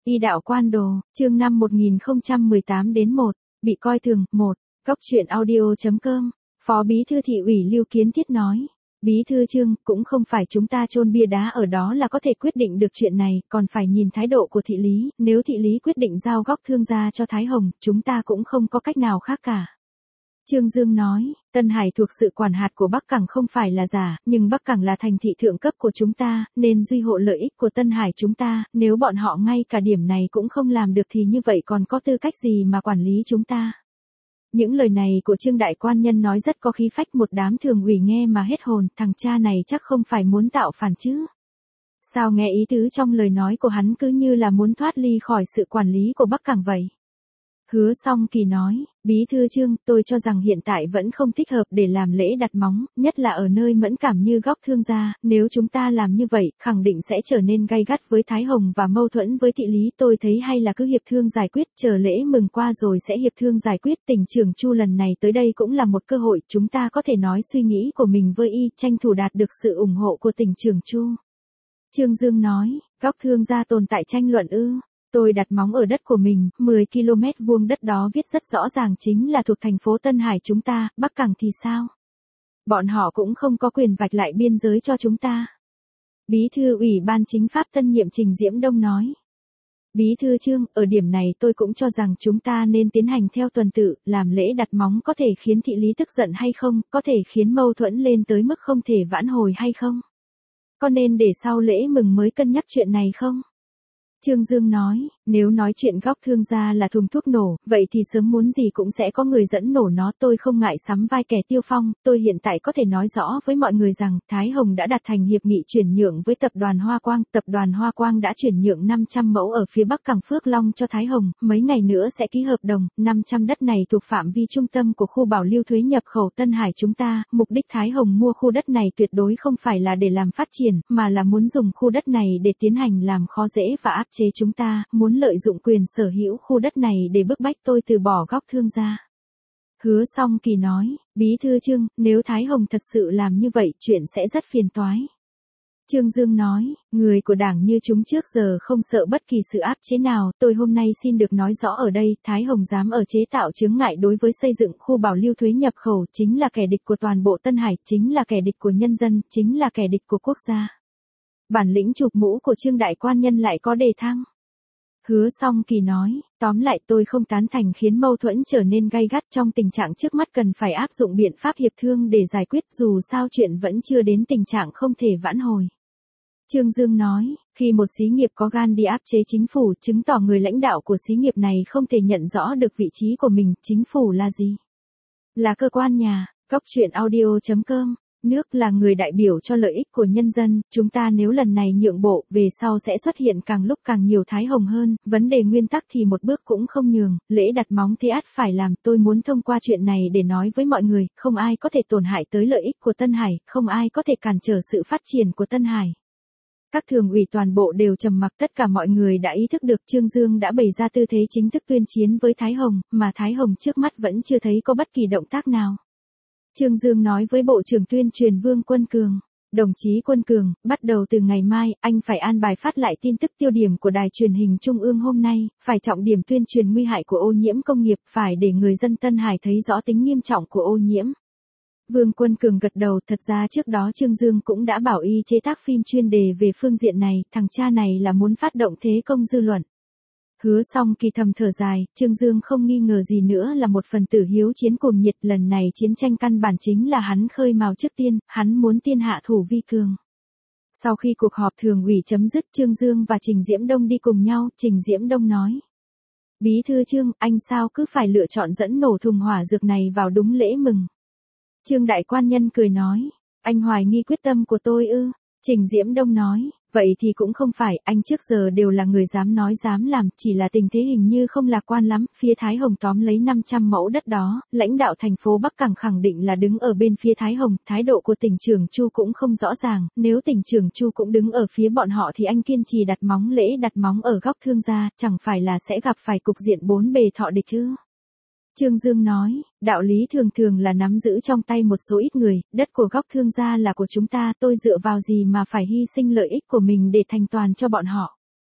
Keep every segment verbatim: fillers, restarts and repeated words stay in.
Y đạo quan đồ, chương năm một nghìn không trăm mười tám đến một, bị coi thường, một, góc truyện audio.com, Phó Bí thư thị ủy Lưu Kiến Thiết nói. Bí thư Trương, cũng không phải chúng ta chôn bia đá ở đó là có thể quyết định được chuyện này, còn phải nhìn thái độ của thị lý, nếu thị lý quyết định giao góc thương gia cho Thái Hồng, chúng ta cũng không có cách nào khác cả. Trương Dương nói, Tân Hải thuộc sự quản hạt của Bắc Cảng không phải là giả, nhưng Bắc Cảng là thành thị thượng cấp của chúng ta, nên duy hộ lợi ích của Tân Hải chúng ta, nếu bọn họ ngay cả điểm này cũng không làm được thì như vậy còn có tư cách gì mà quản lý chúng ta. Những lời này của Trương Đại Quan Nhân nói rất có khí phách, một đám thường ủy nghe mà hết hồn, thằng cha này chắc không phải muốn tạo phản chứ. Sao nghe ý tứ trong lời nói của hắn cứ như là muốn thoát ly khỏi sự quản lý của Bắc Cảng vậy. Hứa Song Kỳ nói, Bí thư Trương, tôi cho rằng hiện tại vẫn không thích hợp để làm lễ đặt móng, nhất là ở nơi mẫn cảm như góc thương gia, nếu chúng ta làm như vậy, khẳng định sẽ trở nên gay gắt với Thái Hồng và mâu thuẫn với thị lý, tôi thấy hay là cứ hiệp thương giải quyết, chờ lễ mừng qua rồi sẽ hiệp thương giải quyết. Tỉnh trưởng Chu lần này tới đây cũng là một cơ hội, chúng ta có thể nói suy nghĩ của mình với y, tranh thủ đạt được sự ủng hộ của tỉnh trưởng Chu. Trương Dương nói, góc thương gia tồn tại tranh luận ư? Tôi đặt móng ở đất của mình, mười ki lô mét vuông đất đó viết rất rõ ràng chính là thuộc thành phố Tân Hải chúng ta, Bắc Cảng thì sao? Bọn họ cũng không có quyền vạch lại biên giới cho chúng ta. Bí thư Ủy ban Chính pháp tân nhiệm Trình Diễm Đông nói. Bí thư Trương, ở điểm này tôi cũng cho rằng chúng ta nên tiến hành theo tuần tự, làm lễ đặt móng có thể khiến thị lý tức giận hay không, có thể khiến mâu thuẫn lên tới mức không thể vãn hồi hay không? Có nên để sau lễ mừng mới cân nhắc chuyện này không? Trương Dương nói, nếu nói chuyện góc thương gia là thùng thuốc nổ, vậy thì sớm muốn gì cũng sẽ có người dẫn nổ nó, tôi không ngại sắm vai kẻ tiêu phong, tôi hiện tại có thể nói rõ với mọi người rằng, Thái Hồng đã đạt thành hiệp nghị chuyển nhượng với tập đoàn Hoa Quang, tập đoàn Hoa Quang đã chuyển nhượng năm trăm mẫu ở phía Bắc Cảng Phước Long cho Thái Hồng, mấy ngày nữa sẽ ký hợp đồng, năm trăm đất này thuộc phạm vi trung tâm của khu bảo lưu thuế nhập khẩu Tân Hải chúng ta, mục đích Thái Hồng mua khu đất này tuyệt đối không phải là để làm phát triển, mà là muốn dùng khu đất này để tiến hành làm khó dễ và áp chế chúng ta, muốn lợi dụng quyền sở hữu khu đất này để bức bách tôi từ bỏ góc thương gia. Hứa Song Kỳ nói, Bí thư Trương, nếu Thái Hồng thật sự làm như vậy, chuyện sẽ rất phiền toái. Trương Dương nói, người của đảng như chúng trước giờ không sợ bất kỳ sự áp chế nào, tôi hôm nay xin được nói rõ ở đây, Thái Hồng dám ở chế tạo chướng ngại đối với xây dựng khu bảo lưu thuế nhập khẩu, chính là kẻ địch của toàn bộ Tân Hải, chính là kẻ địch của nhân dân, chính là kẻ địch của quốc gia. Bản lĩnh chụp mũ của Trương Đại Quan Nhân lại có đề thăng. Hứa Song Kỳ nói, tóm lại tôi không tán thành khiến mâu thuẫn trở nên gay gắt, trong tình trạng trước mắt cần phải áp dụng biện pháp hiệp thương để giải quyết, dù sao chuyện vẫn chưa đến tình trạng không thể vãn hồi. Trương Dương nói, khi một xí nghiệp có gan đi áp chế chính phủ, chứng tỏ người lãnh đạo của xí nghiệp này không thể nhận rõ được vị trí của mình, chính phủ là gì? Là cơ quan nhà, góc truyện audio.com. Nước là người đại biểu cho lợi ích của nhân dân, chúng ta nếu lần này nhượng bộ, về sau sẽ xuất hiện càng lúc càng nhiều Thái Hồng hơn, vấn đề nguyên tắc thì một bước cũng không nhường, lễ đặt móng thế ắt phải làm, tôi muốn thông qua chuyện này để nói với mọi người, không ai có thể tổn hại tới lợi ích của Tân Hải, không ai có thể cản trở sự phát triển của Tân Hải. Các thường ủy toàn bộ đều trầm mặc, tất cả mọi người đã ý thức được Trương Dương đã bày ra tư thế chính thức tuyên chiến với Thái Hồng, mà Thái Hồng trước mắt vẫn chưa thấy có bất kỳ động tác nào. Trương Dương nói với Bộ trưởng Tuyên truyền Vương Quân Cường, đồng chí Quân Cường, bắt đầu từ ngày mai, anh phải an bài phát lại tin tức tiêu điểm của đài truyền hình Trung ương hôm nay, phải trọng điểm tuyên truyền nguy hại của ô nhiễm công nghiệp, phải để người dân Tân Hải thấy rõ tính nghiêm trọng của ô nhiễm. Vương Quân Cường gật đầu, thật ra trước đó Trương Dương cũng đã bảo y chế tác phim chuyên đề về phương diện này, thằng cha này là muốn phát động thế công dư luận. Hứa Song Kỳ thầm thở dài, Trương Dương không nghi ngờ gì nữa là một phần tử hiếu chiến cuồng nhiệt, lần này chiến tranh căn bản chính là hắn khơi mào trước tiên, hắn muốn tiên hạ thủ vi cường. Sau khi cuộc họp thường ủy chấm dứt, Trương Dương và Trình Diễm Đông đi cùng nhau, Trình Diễm Đông nói. Bí thư Trương, anh sao cứ phải lựa chọn dẫn nổ thùng hỏa dược này vào đúng lễ mừng? Trương Đại Quan Nhân cười nói, anh hoài nghi quyết tâm của tôi ư? Trình Diễm Đông nói, vậy thì cũng không phải, anh trước giờ đều là người dám nói dám làm, chỉ là tình thế hình như không lạc quan lắm, phía Thái Hồng tóm lấy năm trăm mẫu đất đó, lãnh đạo thành phố Bắc Cảng khẳng định là đứng ở bên phía Thái Hồng, thái độ của tỉnh trưởng Chu cũng không rõ ràng, nếu tỉnh trưởng Chu cũng đứng ở phía bọn họ thì anh kiên trì đặt móng lễ đặt móng ở góc thương gia, chẳng phải là sẽ gặp phải cục diện bốn bề thọ địch chứ? Trương Dương nói, đạo lý thường thường là nắm giữ trong tay một số ít người, đất của góc thương gia là của chúng ta, tôi dựa vào gì mà phải hy sinh lợi ích của mình để thành toàn cho bọn họ.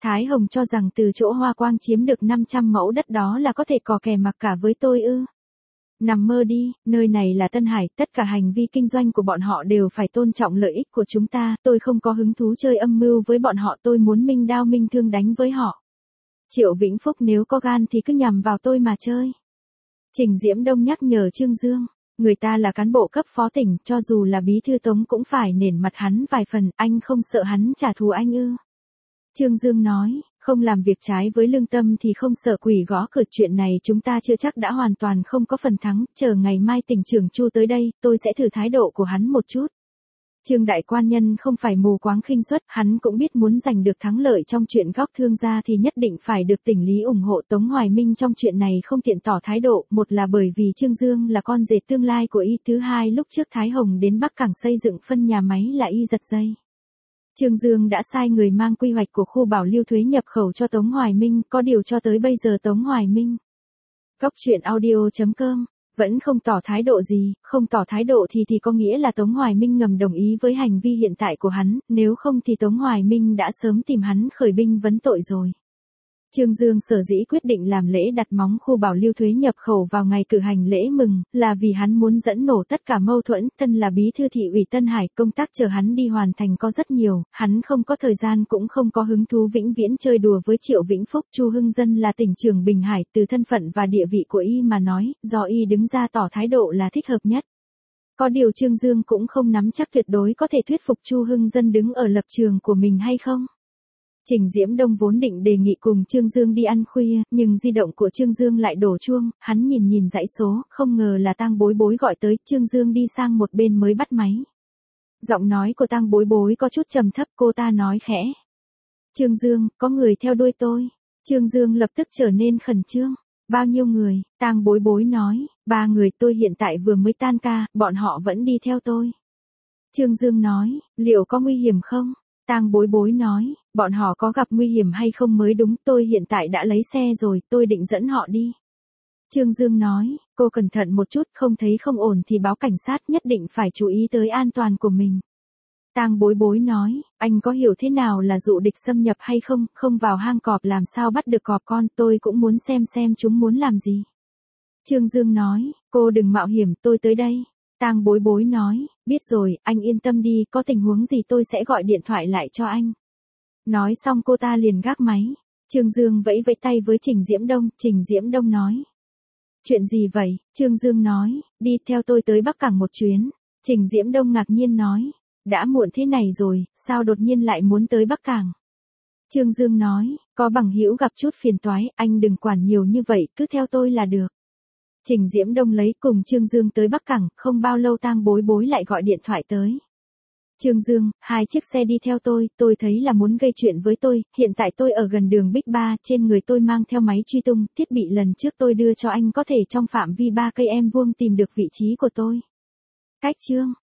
Thái Hồng cho rằng từ chỗ Hoa Quang chiếm được năm trăm mẫu đất đó là có thể cò kè mặc cả với tôi ư. Nằm mơ đi, nơi này là Tân Hải, tất cả hành vi kinh doanh của bọn họ đều phải tôn trọng lợi ích của chúng ta, tôi không có hứng thú chơi âm mưu với bọn họ, tôi muốn minh đao minh thương đánh với họ. Triệu Vĩnh Phúc nếu có gan thì cứ nhằm vào tôi mà chơi. Trình Diễm Đông nhắc nhở Trương Dương, người ta là cán bộ cấp phó tỉnh, cho dù là bí thư Tống cũng phải nể mặt hắn vài phần, anh không sợ hắn trả thù anh ư? Trương Dương nói, không làm việc trái với lương tâm thì không sợ quỷ gõ cửa, chuyện này chúng ta chưa chắc đã hoàn toàn không có phần thắng, chờ ngày mai tỉnh trưởng Chu tới đây, tôi sẽ thử thái độ của hắn một chút. Trương đại quan nhân không phải mù quáng khinh suất, hắn cũng biết muốn giành được thắng lợi trong chuyện góc thương gia thì nhất định phải được tỉnh lý ủng hộ. Tống Hoài Minh trong chuyện này không tiện tỏ thái độ, một là bởi vì Trương Dương là con rể tương lai của y, thứ hai lúc trước Thái Hồng đến Bắc Cảng xây dựng phân nhà máy là y giật dây. Trương Dương đã sai người mang quy hoạch của khu bảo lưu thuế nhập khẩu cho Tống Hoài Minh, có điều cho tới bây giờ Tống Hoài Minh. Góc truyện audio chấm com vẫn không tỏ thái độ gì, không tỏ thái độ thì thì có nghĩa là Tống Hoài Minh ngầm đồng ý với hành vi hiện tại của hắn, nếu không thì Tống Hoài Minh đã sớm tìm hắn khởi binh vấn tội rồi. Trương Dương sở dĩ quyết định làm lễ đặt móng khu bảo lưu thuế nhập khẩu vào ngày cử hành lễ mừng, là vì hắn muốn dẫn nổ tất cả mâu thuẫn, thân là bí thư thị ủy Tân Hải, công tác chờ hắn đi hoàn thành có rất nhiều, hắn không có thời gian cũng không có hứng thú vĩnh viễn chơi đùa với Triệu Vĩnh Phúc. Chu Hưng Dân là tỉnh trưởng Bình Hải, từ thân phận và địa vị của y mà nói, do y đứng ra tỏ thái độ là thích hợp nhất. Có điều Trương Dương cũng không nắm chắc tuyệt đối có thể thuyết phục Chu Hưng Dân đứng ở lập trường của mình hay không. Trình Diễm Đông vốn định đề nghị cùng Trương Dương đi ăn khuya, nhưng di động của Trương Dương lại đổ chuông, hắn nhìn nhìn dãy số, không ngờ là Tang Bối Bối gọi tới, Trương Dương đi sang một bên mới bắt máy. Giọng nói của Tang Bối Bối có chút trầm thấp, cô ta nói khẽ. Trương Dương, có người theo đuôi tôi. Trương Dương lập tức trở nên khẩn trương. Bao nhiêu người? Tang Bối Bối nói, ba người, tôi hiện tại vừa mới tan ca, bọn họ vẫn đi theo tôi. Trương Dương nói, liệu có nguy hiểm không? Tang Bối Bối nói, bọn họ có gặp nguy hiểm hay không mới đúng, tôi hiện tại đã lấy xe rồi, tôi định dẫn họ đi. Trương Dương nói, cô cẩn thận một chút, không thấy không ổn thì báo cảnh sát, nhất định phải chú ý tới an toàn của mình. Tang Bối Bối nói, anh có hiểu thế nào là dụ địch xâm nhập hay không, không vào hang cọp làm sao bắt được cọp con, tôi cũng muốn xem xem chúng muốn làm gì. Trương Dương nói, cô đừng mạo hiểm, tôi tới đây. Tang Bối Bối nói, biết rồi, anh yên tâm đi, có tình huống gì tôi sẽ gọi điện thoại lại cho anh. Nói xong cô ta liền gác máy. Trương Dương vẫy vẫy tay với Trình Diễm Đông, Trình Diễm Đông nói. Chuyện gì vậy? Trương Dương nói, đi theo tôi tới Bắc Cảng một chuyến. Trình Diễm Đông ngạc nhiên nói, đã muộn thế này rồi, sao đột nhiên lại muốn tới Bắc Cảng? Trương Dương nói, có bằng hữu gặp chút phiền toái, anh đừng quản nhiều như vậy, cứ theo tôi là được. Trình Diễm Đông lấy cùng Trương Dương tới Bắc Cảng, không bao lâu Tang Bối Bối lại gọi điện thoại tới. Trương Dương, hai chiếc xe đi theo tôi, tôi thấy là muốn gây chuyện với tôi, hiện tại tôi ở gần đường Bích Ba, trên người tôi mang theo máy truy tung, thiết bị lần trước tôi đưa cho anh có thể trong phạm vi ba cây em vuông tìm được vị trí của tôi. Cách Trương